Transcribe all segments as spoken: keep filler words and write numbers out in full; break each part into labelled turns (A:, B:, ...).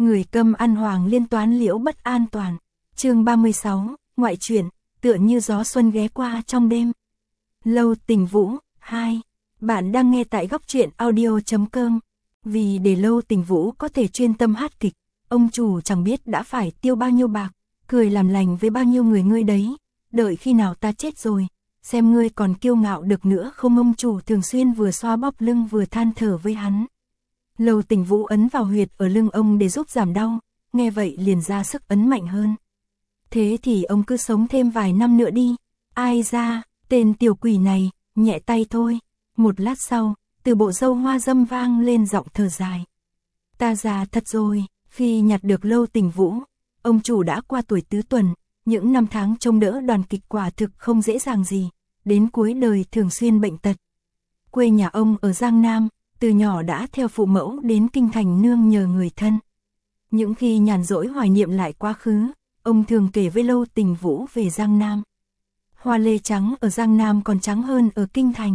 A: Người câm ăn hoàng liên toán liễu bất an toàn. Chương ba mươi sáu, ngoại truyện, tựa như gió xuân ghé qua trong đêm. Lâu Tình Vũ, hai. Bạn đang nghe tại góc truyện audio chấm com. Vì để Lâu Tình Vũ có thể chuyên tâm hát kịch, ông chủ chẳng biết đã phải tiêu bao nhiêu bạc, cười làm lành với bao nhiêu người ngươi đấy. Đợi khi nào ta chết rồi, xem ngươi còn kiêu ngạo được nữa không. Ông chủ thường xuyên vừa xoa bóp lưng vừa than thở với hắn. Lâu Tình Vũ ấn vào huyệt ở lưng ông để giúp giảm đau, nghe vậy liền ra sức ấn mạnh hơn. Thế thì ông cứ sống thêm vài năm nữa đi. Ai ra, tên tiểu quỷ này, nhẹ tay thôi. Một lát sau, từ bộ râu hoa dâm vang lên giọng thở dài. Ta già thật rồi. Khi nhặt được Lâu Tình Vũ, ông chủ đã qua tuổi tứ tuần. Những năm tháng trông đỡ đoàn kịch quả thực không dễ dàng gì. Đến cuối đời thường xuyên bệnh tật. Quê nhà ông ở Giang Nam, từ nhỏ đã theo phụ mẫu đến kinh thành nương nhờ người thân. Những khi nhàn rỗi hoài niệm lại quá khứ, ông thường kể với Lâu Tình Vũ về Giang Nam. Hoa lê trắng ở Giang Nam còn trắng hơn ở kinh thành.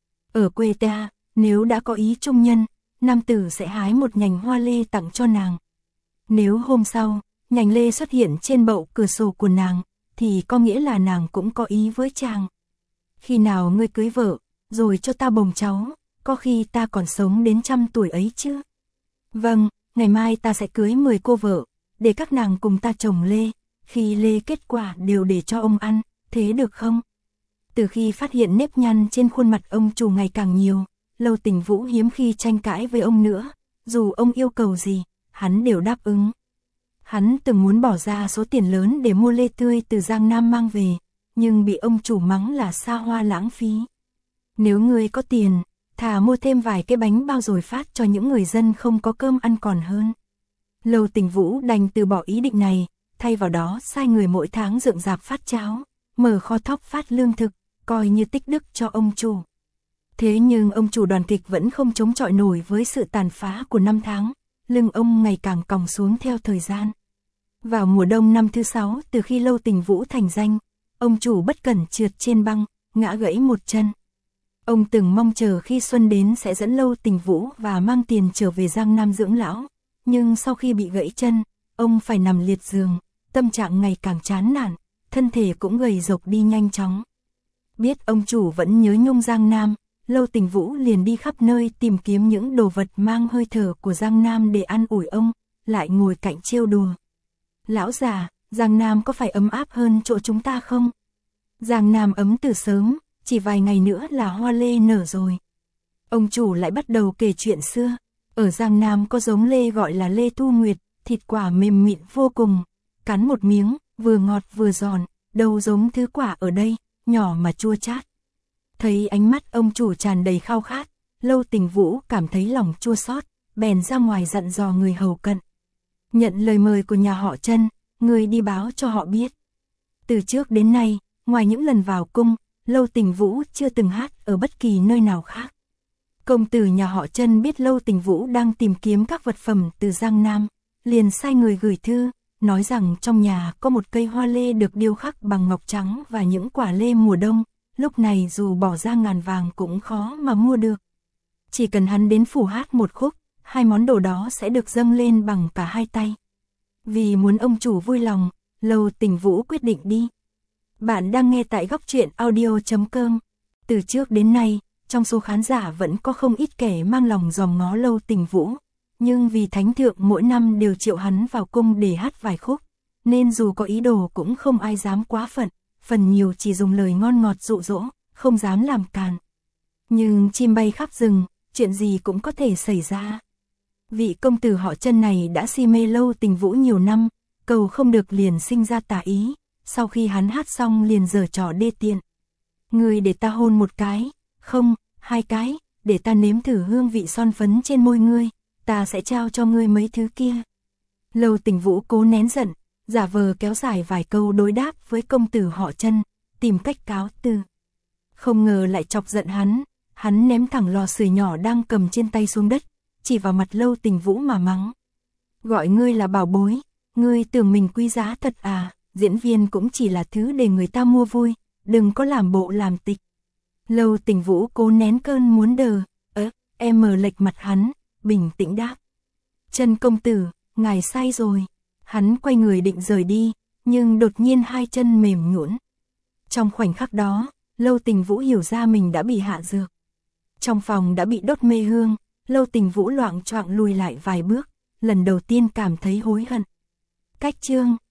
A: Ở quê ta, nếu đã có ý trung nhân, nam tử sẽ hái một nhành hoa lê tặng cho nàng. Nếu hôm sau, nhành lê xuất hiện trên bậu cửa sổ của nàng, thì có nghĩa là nàng cũng có ý với chàng. Khi nào ngươi cưới vợ, rồi cho ta bồng cháu, có khi ta còn sống đến trăm tuổi ấy chứ. Vâng, ngày mai ta sẽ cưới mười cô vợ, để các nàng cùng ta trồng lê, khi lê kết quả đều để cho ông ăn, thế được không? Từ khi phát hiện nếp nhăn trên khuôn mặt ông chủ ngày càng nhiều, Lâu Tình Vũ hiếm khi tranh cãi với ông nữa, dù ông yêu cầu gì, hắn đều đáp ứng. Hắn từng muốn bỏ ra số tiền lớn để mua lê tươi từ Giang Nam mang về, nhưng bị ông chủ mắng là xa hoa lãng phí. Nếu ngươi có tiền, thà mua thêm vài cái bánh bao rồi phát cho những người dân không có cơm ăn còn hơn. Lâu Tình Vũ đành từ bỏ ý định này, thay vào đó sai người mỗi tháng rượng rạp phát cháo, mở kho thóc phát lương thực, coi như tích đức cho ông chủ. Thế nhưng ông chủ đoàn kịch vẫn không chống chọi nổi với sự tàn phá của năm tháng, lưng ông ngày càng còng xuống theo thời gian. Vào mùa đông năm thứ sáu, từ khi Lâu Tình Vũ thành danh, ông chủ bất cẩn trượt trên băng, ngã gãy một chân. Ông từng mong chờ khi xuân đến sẽ dẫn Lâu Tình Vũ và mang tiền trở về Giang Nam dưỡng lão, nhưng sau khi bị gãy chân, ông phải nằm liệt giường, tâm trạng ngày càng chán nản, thân thể cũng gầy rộc đi nhanh chóng. Biết ông chủ vẫn nhớ nhung Giang Nam, Lâu Tình Vũ liền đi khắp nơi tìm kiếm những đồ vật mang hơi thở của Giang Nam để an ủi ông, lại ngồi cạnh trêu đùa. Lão già, Giang Nam có phải ấm áp hơn chỗ chúng ta không? Giang Nam ấm từ sớm, chỉ vài ngày nữa là hoa lê nở rồi. Ông chủ lại bắt đầu kể chuyện xưa. Ở Giang Nam có giống lê gọi là lê thu nguyệt, thịt quả mềm mịn vô cùng. Cắn một miếng, vừa ngọt vừa giòn, đâu giống thứ quả ở đây, nhỏ mà chua chát. Thấy ánh mắt ông chủ tràn đầy khao khát, Lâu Tình Vũ cảm thấy lòng chua xót, bèn ra ngoài dặn dò người hầu cận. Nhận lời mời của nhà họ Trân, người đi báo cho họ biết. Từ trước đến nay, ngoài những lần vào cung, Lâu Tình Vũ chưa từng hát ở bất kỳ nơi nào khác. Công tử nhà họ Trân biết Lâu Tình Vũ đang tìm kiếm các vật phẩm từ Giang Nam, liền sai người gửi thư, nói rằng trong nhà có một cây hoa lê được điêu khắc bằng ngọc trắng và những quả lê mùa đông, lúc này dù bỏ ra ngàn vàng cũng khó mà mua được. Chỉ cần hắn đến phủ hát một khúc, hai món đồ đó sẽ được dâng lên bằng cả hai tay. Vì muốn ông chủ vui lòng, Lâu Tình Vũ quyết định đi. Bạn đang nghe tại góc truyện audio chấm com. Từ trước đến nay, trong số khán giả vẫn có không ít kẻ mang lòng dòm ngó Lâu Tình Vũ, nhưng vì thánh thượng mỗi năm đều triệu hắn vào cung để hát vài khúc, nên dù có ý đồ cũng không ai dám quá phận, phần nhiều chỉ dùng lời ngon ngọt dụ dỗ, không dám làm càn. Nhưng chim bay khắp rừng, chuyện gì cũng có thể xảy ra. Vị công tử họ Trân này đã si mê Lâu Tình Vũ nhiều năm, cầu không được liền sinh ra tà ý, sau khi hắn hát xong liền giở trò đê tiện. Người để ta hôn một cái, không, hai cái, để ta nếm thử hương vị son phấn trên môi ngươi, ta sẽ trao cho ngươi mấy thứ kia. Lâu Tình Vũ cố nén giận, giả vờ kéo dài vài câu đối đáp với công tử họ Trân, tìm cách cáo từ. Không ngờ lại chọc giận hắn, hắn ném thẳng lò sưởi nhỏ đang cầm trên tay xuống đất, chỉ vào mặt Lâu Tình Vũ mà mắng. Gọi ngươi là bảo bối, ngươi tưởng mình quý giá thật à, diễn viên cũng chỉ là thứ để người ta mua vui, đừng có làm bộ làm tịch. Lâu Tình Vũ cố nén cơn muốn đờ, ớ, em mờ lệch mặt hắn, bình tĩnh đáp. Trân công tử, ngài sai rồi. Hắn quay người định rời đi, nhưng đột nhiên hai chân mềm nhũn. Trong khoảnh khắc đó, Lâu Tình Vũ hiểu ra mình đã bị hạ dược. Trong phòng đã bị đốt mê hương, Lâu Tình Vũ loạng choạng lùi lại vài bước, lần đầu tiên cảm thấy hối hận. Cách chương